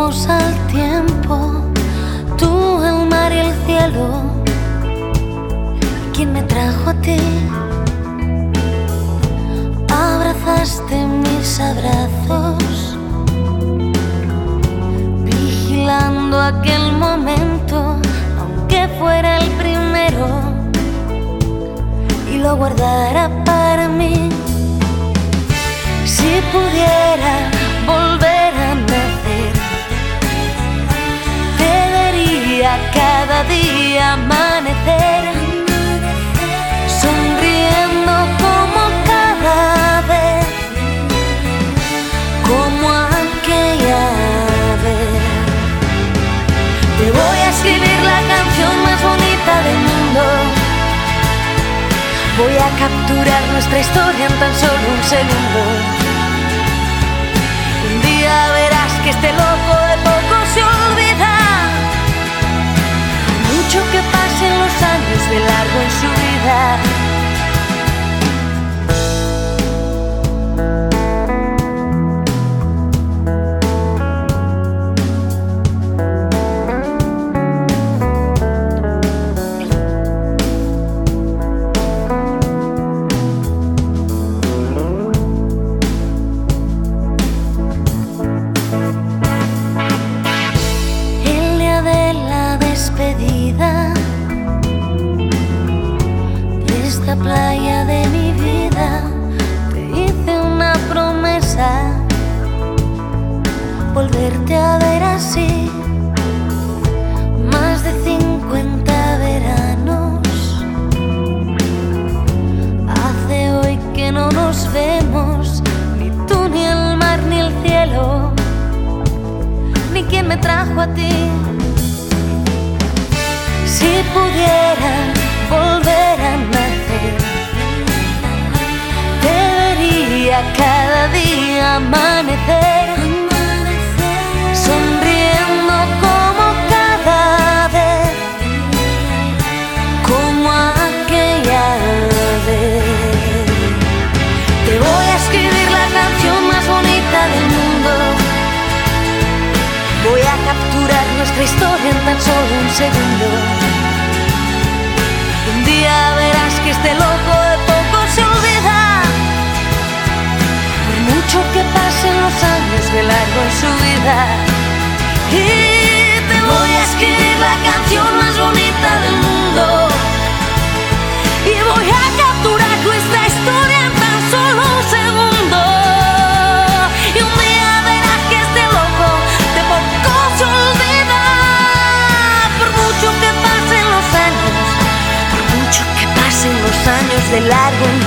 Volvemos al tiempo, tú, el mar y el cielo. ¿Quién me trajo a ti? Abrazaste mis abrazos, vigilando aquel momento, aunque fuera el primero, y lo guardara para mí. Si pudiera volver a nacer, te vería cada día amanecer, sonriendo como cada vez, como aquella vez. Te voy a escribir la canción más bonita del mundo. Voy a capturar nuestra historia en tan solo un segundo. Un día verás que este loco de poco se olvida, mucho que pasen los años de largo en su vida. De esta playa de mi vida te hice una promesa, volverte a ver así. Más de 50 veranos hace hoy que no nos vemos, ni tú, ni el mar, ni el cielo, ni quien me trajo a ti. Si pudiera volver a nacer, te vería cada día amanecer, sonriendo como cada vez, como aquella vez. Te voy a escribir la canción más bonita del mundo. Voy a capturar nuestra historia en tan solo un segundo. Un día verás que este loco de poco se olvida, por mucho que pasen los años de largo en su vida. Y te voy a escribir la canción más bonita del mundo, y voy a capturar nuestra historia en tan solo un segundo. Y un día verás que este loco de poco se olvida, por mucho que pasen los años, por mucho que pasen los años de largo en